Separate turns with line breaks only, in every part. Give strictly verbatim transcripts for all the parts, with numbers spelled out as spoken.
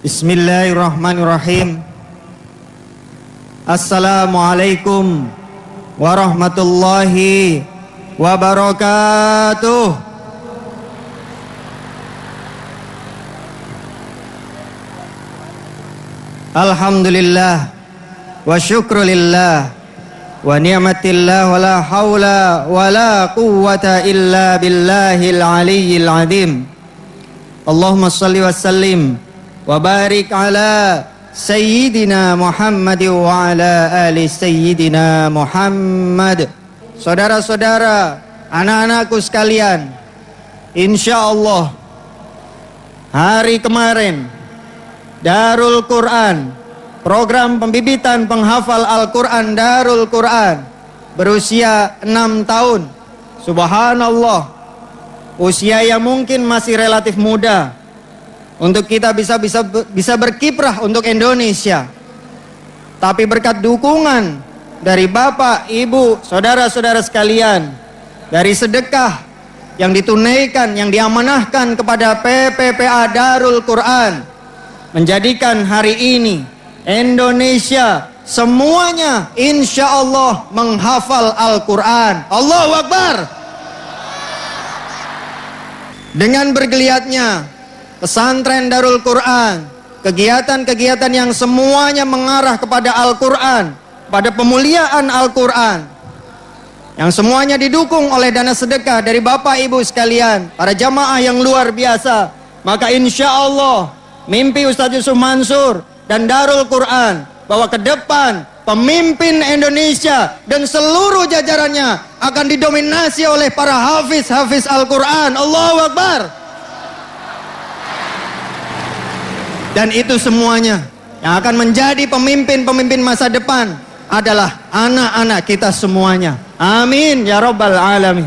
Bismillahirrahmanirrahim. Assalamualaikum warahmatullahi wabarakatuh. Alhamdulillah wa syukrulillah wa ni'matillah wa la hawla wa la quwwata illa billahil aliyyil azim. Allahumma salli wa sallim wa barik ala Sayyidina Muhammad wa ala ali Sayyidina Muhammad. Saudara-saudara, anak-anakku sekalian, insya Allah hari kemarin Darul Quran, program pembibitan penghafal Al-Quran Darul Quran, berusia enam tahun. Subhanallah, usia yang mungkin masih relatif muda untuk kita bisa bisa bisa berkiprah untuk Indonesia. Tapi berkat dukungan dari Bapak, Ibu, saudara-saudara sekalian, dari sedekah yang ditunaikan, yang diamanahkan kepada P P P A Darul Quran, menjadikan hari ini Indonesia semuanya insya Allah menghafal Al-Quran. Allahu Akbar. Dengan bergeliatnya pesantren Darul Quran, kegiatan-kegiatan yang semuanya mengarah kepada Al-Quran, pada pemuliaan Al-Quran, yang semuanya didukung oleh dana sedekah dari Bapak Ibu sekalian, para jamaah yang luar biasa, maka insya Allah mimpi Ustadz Yusuf Mansur dan Darul Quran bahwa ke depan pemimpin Indonesia dan seluruh jajarannya akan didominasi oleh para hafiz-hafiz Al-Quran. Allahu Akbar. Dan itu semuanya yang akan menjadi pemimpin-pemimpin masa depan adalah anak-anak kita semuanya. Amin ya Rabbal Alamin.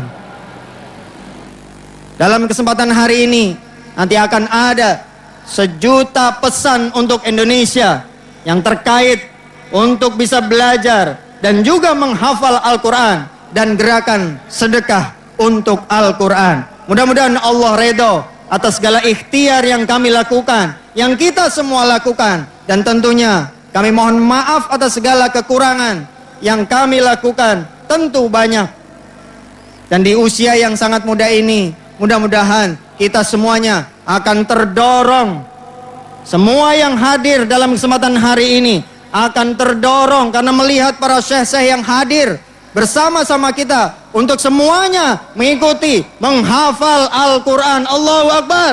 Dalam kesempatan hari ini nanti akan ada sejuta pesan untuk Indonesia yang terkait untuk bisa belajar dan juga menghafal Al-Quran dan gerakan sedekah untuk Al-Quran. Mudah-mudahan Allah redho atas segala ikhtiar yang kami lakukan, yang kita semua lakukan, dan tentunya kami mohon maaf atas segala kekurangan yang kami lakukan, tentu banyak. Dan di usia yang sangat muda ini, mudah-mudahan kita semuanya akan terdorong, semua yang hadir dalam kesempatan hari ini akan terdorong karena melihat para syekh-syekh yang hadir bersama-sama kita untuk semuanya mengikuti menghafal Al-Quran. Allahu Akbar.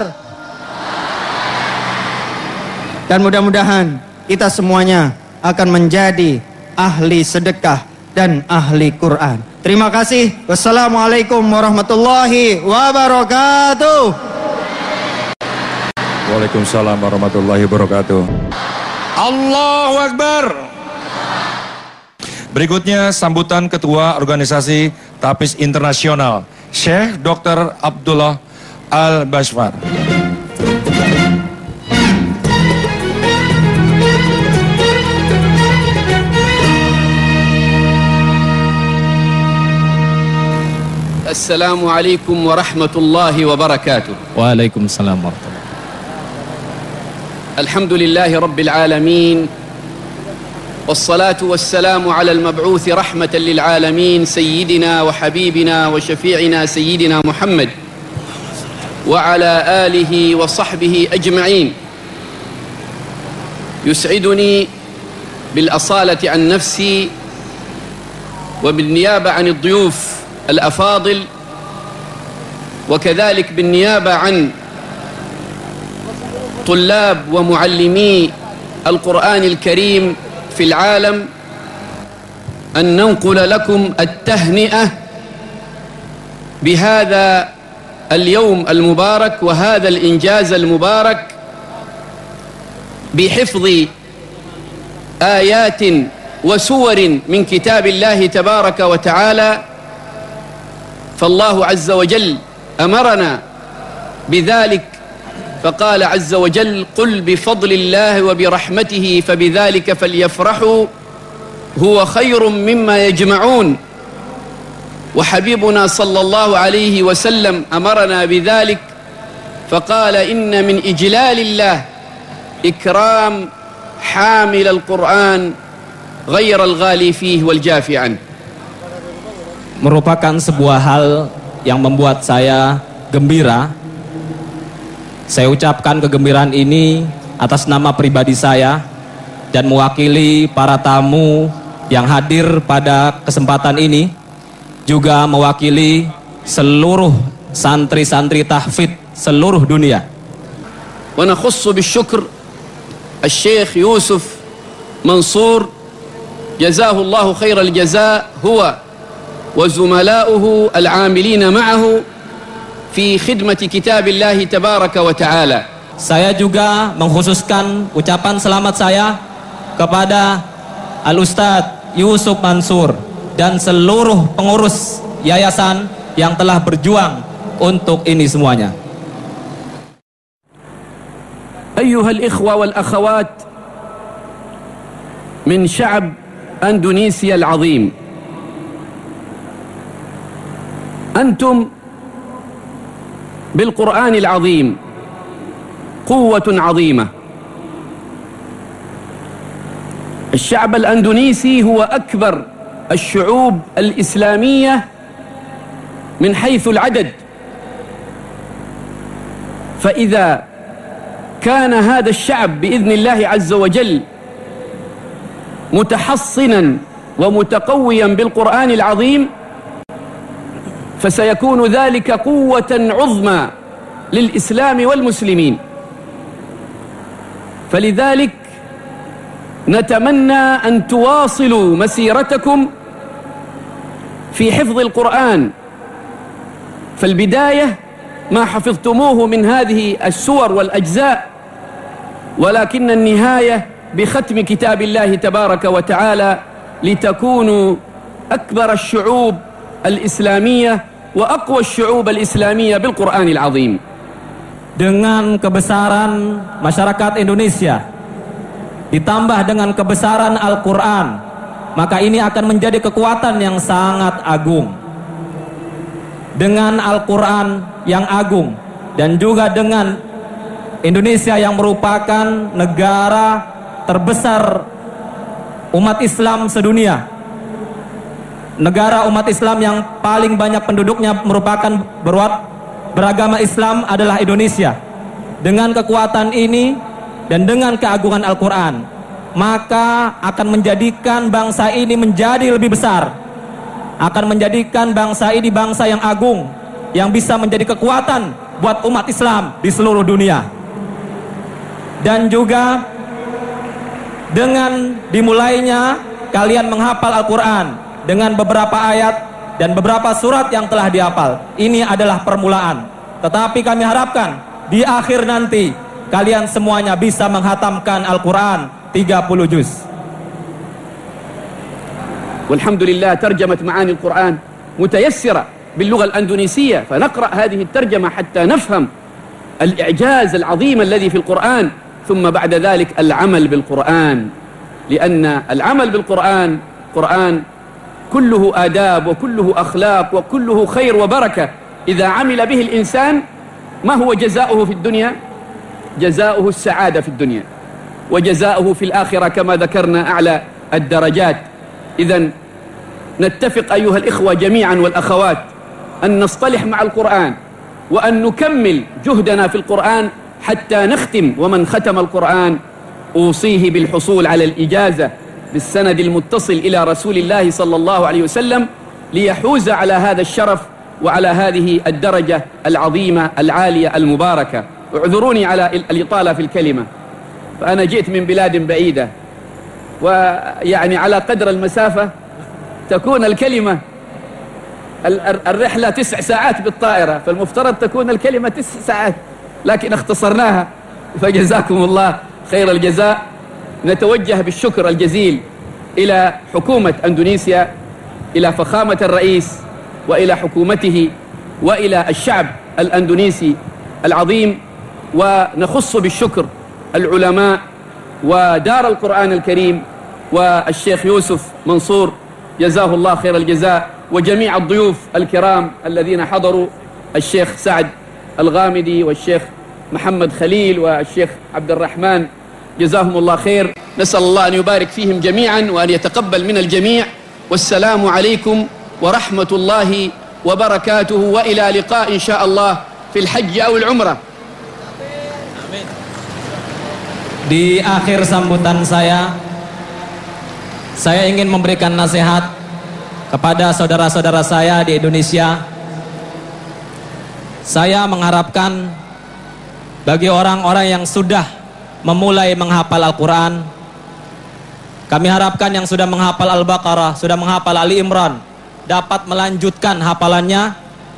Dan mudah-mudahan kita semuanya akan menjadi ahli sedekah dan ahli Quran. Terima kasih. Wassalamualaikum warahmatullahi wabarakatuh.
Waalaikumsalam warahmatullahi wabarakatuh. Allahu Akbar. Berikutnya sambutan Ketua Organisasi Tafiz Internasional, Syekh Doktor Abdullah Al-Bashfar.
Assalamualaikum warahmatullahi wabarakatuh.
Waalaikumsalam warahmatullahi.
Alhamdulillahi rabbil alamin. والصلاة والسلام على المبعوث رحمة للعالمين سيدنا وحبيبنا وشفيعنا سيدنا محمد وعلى آله وصحبه أجمعين. يسعدني بالأصالة عن نفسي وبالنيابة عن الضيوف الأفاضل وكذلك بالنيابة عن طلاب ومعلمي القرآن الكريم في العالم أن ننقل لكم التهنئة بهذا اليوم المبارك وهذا الإنجاز المبارك بحفظ آيات وسور من كتاب الله تبارك وتعالى. فالله عز وجل أمرنا بذلك فقال عز وجل قل بفضل الله وبرحمته فبذلك فليفرحوا هو خير مما يجمعون. وحبيبنا صلى الله عليه وسلم أمرنا بذلك فقال إن من إجلال الله إكرام حامل القرآن غير الغالي فيه والجافي عنه.
Merupakan sebuah hal yang membuat saya gembira. Saya ucapkan kegembiraan ini atas nama pribadi saya dan mewakili para tamu yang hadir pada kesempatan ini, juga mewakili seluruh santri-santri tahfidz seluruh dunia.
Wa nakhussu bisyukr Al-Syekh Yusuf Mansur jazahu Allahu khairal jazaa huwa wa zumala'uhu al-'amilina ma'ahu fi khidmati kitabillahi tabaraka wa ta'ala.
Saya juga mengkhususkan ucapan selamat saya kepada Al-Ustadz Yusuf Mansur dan seluruh pengurus yayasan yang telah berjuang untuk ini semuanya.
أيها الإخوة والأخوات من شعب أندونيسيا العظيم، أنتم بالقرآن العظيم قوة عظيمة. الشعب الأندونيسي هو أكبر الشعوب الإسلامية من حيث العدد، فإذا كان هذا الشعب بإذن الله عز وجل متحصنا ومتقويا بالقرآن العظيم فسيكون ذلك قوة عظمى للإسلام والمسلمين. فلذلك نتمنى أن تواصلوا مسيرتكم في حفظ القرآن، فالبداية ما حفظتموه من هذه السور والأجزاء، ولكن النهاية بختم كتاب الله تبارك وتعالى لتكونوا أكبر الشعوب الإسلامية وأقوى الشعوب الإسلامية بالقرآن العظيم.
Dengan kebesaran masyarakat Indonesia ditambah dengan kebesaran Al-Quran, maka ini akan menjadi kekuatan yang sangat agung. Dengan Al-Quran yang agung dan juga dengan Indonesia yang merupakan negara terbesar umat Islam sedunia, negara umat Islam yang paling banyak penduduknya merupakan berwat, beragama Islam adalah Indonesia. Dengan kekuatan ini dan dengan keagungan Al-Quran, maka akan menjadikan bangsa ini menjadi lebih besar, akan menjadikan bangsa ini bangsa yang agung, yang bisa menjadi kekuatan buat umat Islam di seluruh dunia. Dan juga dengan dimulainya kalian menghafal Al-Quran dengan beberapa ayat dan beberapa surat yang telah dihafal, ini adalah permulaan. Tetapi kami harapkan di akhir nanti kalian semuanya bisa menghatamkan Al-Quran tiga puluh juz.
Walhamdulillah terjemah معاني القرآن متيسرة باللغة الأندونيسية، فنقرأ هذه الترجمة حتى نفهم الإعجاز العظيم الذي في القرآن، ثم بعد ذلك العمل بالقرآن، لأن العمل بالقرآن قرآن كله آداب وكله أخلاق وكله خير وبركة. إذا عمل به الإنسان ما هو جزاؤه في الدنيا؟ جزاؤه السعادة في الدنيا، وجزاؤه في الآخرة كما ذكرنا أعلى الدرجات. إذن نتفق أيها الإخوة جميعا والأخوات أن نصطلح مع القرآن وأن نكمل جهدنا في القرآن حتى نختم. ومن ختم القرآن أوصيه بالحصول على الإجازة بالسند المتصل إلى رسول الله صلى الله عليه وسلم ليحوز على هذا الشرف وعلى هذه الدرجة العظيمة العالية المباركة. اعذروني على الإطالة في الكلمة، فأنا جئت من بلاد بعيدة، ويعني على قدر المسافة تكون الكلمة الرحلة تسع ساعات بالطائرة، فالمفترض تكون الكلمة تسع ساعات، لكن اختصرناها، فجزاكم الله خير الجزاء. نتوجه بالشكر الجزيل إلى حكومة أندونيسيا، إلى فخامة الرئيس وإلى حكومته وإلى الشعب الأندونيسي العظيم، ونخص بالشكر العلماء ودار القرآن الكريم والشيخ يوسف منصور جزاه الله خير الجزاء، وجميع الضيوف الكرام الذين حضروا، الشيخ سعد الغامدي والشيخ محمد خليل والشيخ عبد الرحمن جزاهم الله خير. نسأل الله أن يبارك فيهم جميعا وأن يتقبل من الجميع. والسلام عليكم ورحمة الله وبركاته، وإلى لقاء إن شاء الله في الحج أو العمرة.
Di akhir sambutan saya, saya ingin memberikan nasihat kepada saudara-saudara saya di Indonesia. Saya mengharapkan bagi orang-orang yang sudah memulai menghafal Al-Quran, kami harapkan yang sudah menghafal Al-Baqarah, sudah menghafal Ali Imran, dapat melanjutkan hafalannya,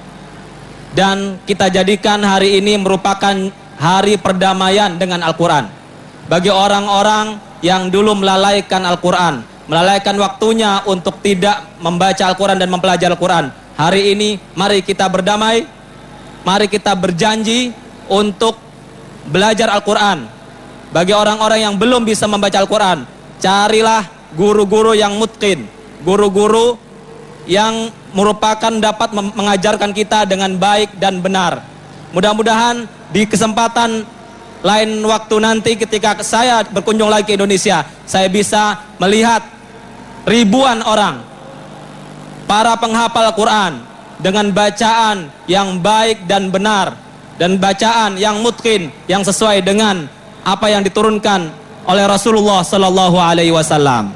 dan kita jadikan hari ini merupakan hari perdamaian dengan Al-Quran. Bagi orang-orang yang dulu melalaikan Al-Quran, melalaikan waktunya untuk tidak membaca Al-Quran dan mempelajari Al-Quran, hari ini mari kita berdamai, mari kita berjanji untuk belajar Al-Quran. Bagi orang-orang yang belum bisa membaca Al-Quran, carilah guru-guru yang mutqin, guru-guru yang merupakan dapat mengajarkan kita dengan baik dan benar. Mudah-mudahan di kesempatan lain waktu nanti ketika saya berkunjung lagi ke Indonesia, saya bisa melihat ribuan orang, para penghafal Al-Quran, dengan bacaan yang baik dan benar, dan bacaan yang mutqin, yang sesuai dengan apa yang diturunkan oleh Rasulullah Sallallahu Alaihi Wasallam.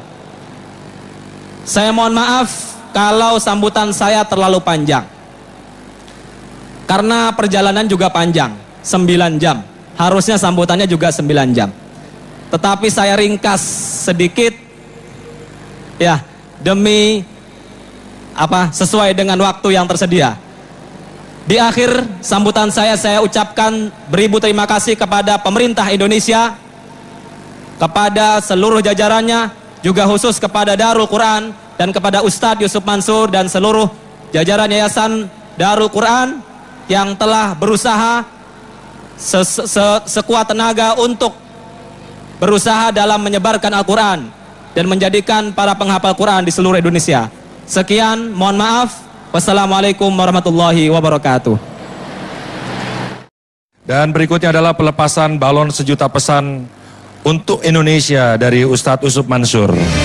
Saya mohon maaf kalau sambutan saya terlalu panjang, karena perjalanan juga panjang, sembilan jam. Harusnya sambutannya juga sembilan jam. Tetapi saya ringkas sedikit, ya, demi apa, sesuai dengan waktu yang tersedia. Di akhir sambutan saya, saya ucapkan beribu terima kasih kepada pemerintah Indonesia, kepada seluruh jajarannya, juga khusus kepada Darul Quran dan kepada Ustadz Yusuf Mansur dan seluruh jajaran Yayasan Darul Quran yang telah berusaha Se -se sekuat tenaga untuk berusaha dalam menyebarkan Al-Quran dan menjadikan para penghafal Quran di seluruh Indonesia. Sekian, mohon maaf. Wassalamualaikum warahmatullahi wabarakatuh.
Dan berikutnya adalah pelepasan balon sejuta pesan untuk Indonesia dari Ustadz Yusuf Mansur.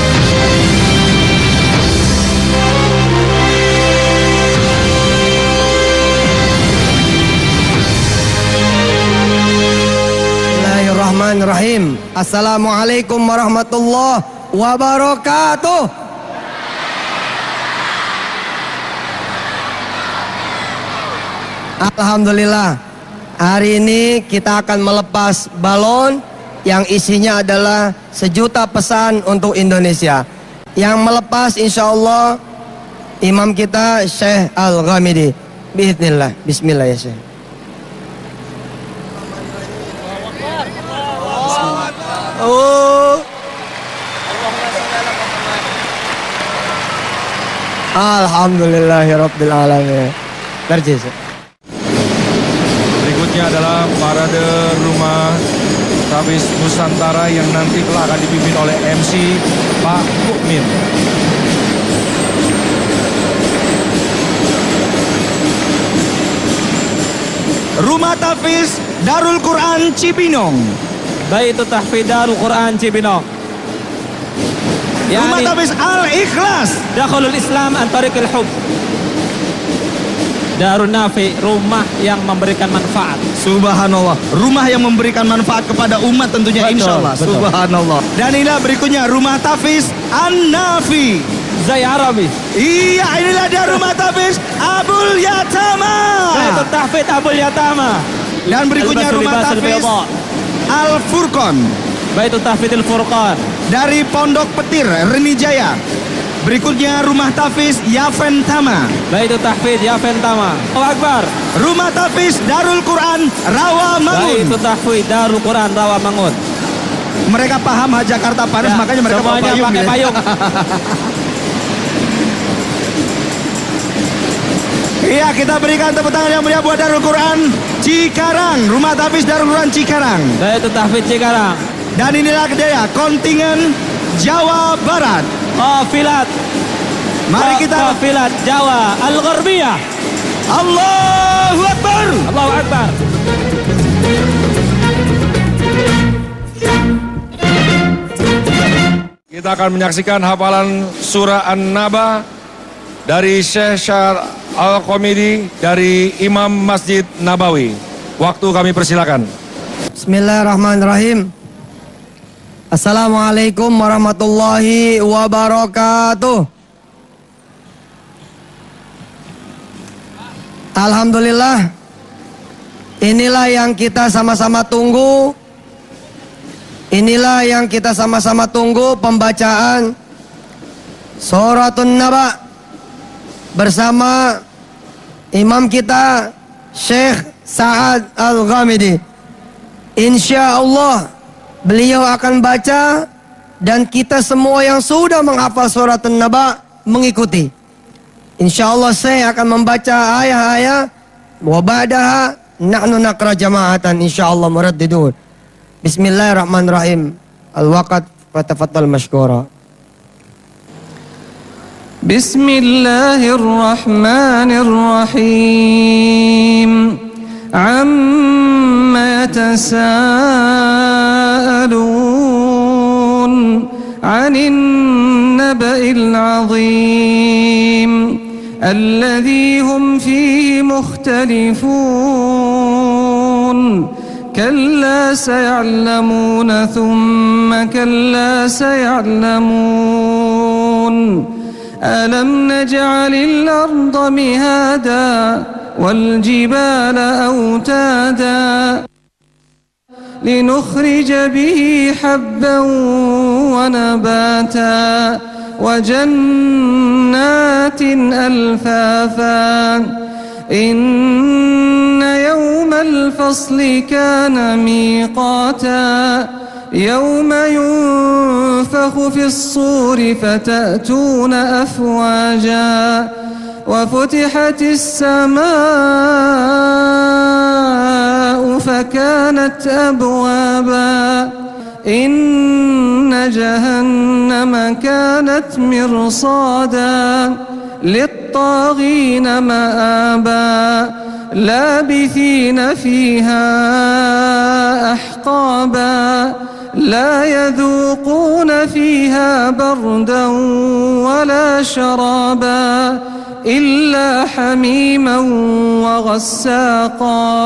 Bismillahirrahmanirrahim. Assalamualaikum warahmatullahi wabarakatuh. Alhamdulillah, hari ini kita akan melepas balon yang isinya adalah sejuta pesan untuk Indonesia. Yang melepas insya Allah imam kita Syekh Al-Ghamidi. Bismillah, Bismillah ya Syekh. Oh. Alhamdulillahirabbil alamin. Terjadi.
Berikutnya adalah parade rumah Tabis Nusantara yang nanti telah akan dipimpin oleh M C Pak Mukmin.
Rumah Tahfiz Darul Quran Cibinong.
Baitu Tahfiz Darul Quran Cibinong.
Rumah Tahfiz Al-Ikhlas.
Dakhulul Islam an tariqil hub. Darun Nafi, rumah yang memberikan manfaat.
Subhanallah, rumah yang memberikan manfaat kepada umat tentunya,
Betul,
insya Allah.
betul.
Subhanallah. Dan inilah berikutnya Rumah Tahfiz An-Nafi
Zai Arabi.
Iya, inilah dia Rumah Tahfiz Abul Yatama.
Baitu Tahfiz Abul Yatama.
Dan berikutnya
Al-Basul
Rumah
Libasul
Tahfiz
Bayda.
Al-Furqan
Baitu Tahfiz Al-Furqan.
dari Pondok Petir, Renijaya. Berikutnya Rumah Tahfiz Yafentama.
Baitu Tahfiz Yafentama. Allahu Akbar.
Rumah Tahfiz Darul Quran Rawamangun.
Baitu Tahfiz Darul Quran Rawamangun.
Mereka paham Jakarta panas,
Ya,
makanya mereka
semuanya
pakai payung.
pakai
ya.
payung.
Iya, kita berikan tepuk tangan yang meriah buat Darul Quran Cikarang, Rumah Tahfiz Darul Quran Cikarang.
Baitu Tahfiz Cikarang.
Dan inilah dia kontingen Jawa Barat.
Qafilat.
Mari kita
Qafilat Jawa Al-Gharbiyah.
Allahu Akbar.
Allahu Akbar.
kita akan menyaksikan hafalan surah An-Naba dari Syekh Syar Al-Qomidi dari Imam Masjid Nabawi. Waktu kami persilakan.
Bismillahirrahmanirrahim. Assalamualaikum warahmatullahi wabarakatuh. Alhamdulillah, inilah yang kita sama-sama tunggu. Inilah yang kita sama-sama tunggu, pembacaan Suratun Naba bersama imam kita Syekh Sa'ad Al-Ghamidi. Insya Allah beliau akan baca dan kita semua yang sudah menghafal Suratun Naba mengikuti. Insya Allah saya akan membaca ayat-ayat wa ba'daha nahnu naqra jama'atan insyaallah muraddidun. Bismillahirrahmanirrahim. Al-waqt fatafaddal mashkura.
Bismillahirrahmanirrahim. Amma yatasaalun 'anil naba'il 'azim alladhi hum fihi mukhtalifun. كلا سيعلمون ثم كلا سيعلمون ألم نجعل الأرض مهادا والجبال أوتادا لنخرج به حبا ونباتا وجنات ألفافا إن يوم الفصل كان ميقاتا يوم ينفخ في الصور فتأتون أفواجا وفتحت السماء فكانت أبوابا إن جهنم كانت مرصادا للطاغين مآبا لابثين فيها أحقابا لا يذوقون فيها بردا ولا شرابا إلا حميما وغساقا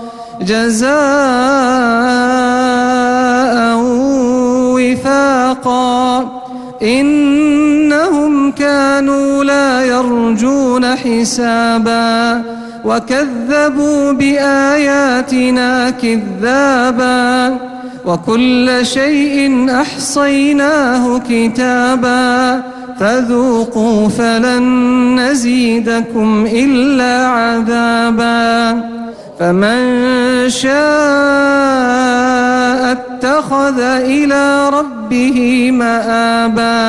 جزاء وفاقا إنهم كانوا لا يرجون حسابا وكذبوا بآياتنا كذابا وكل شيء أحصيناه كتابا فذوقوا فلن نزيدكم إلا عذابا فمن شاء اتخذ إلى ربه مآبا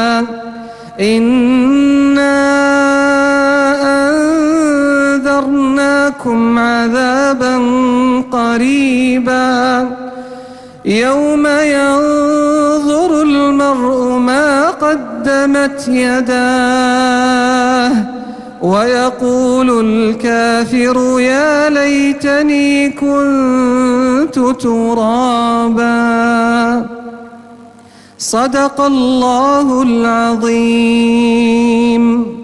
إنا أنذرناكم عذابا قريبا يوم ينظر المرء ما قدمت يداه ويقول الكافر يا ليتني كنت ترابا صدق الله العظيم.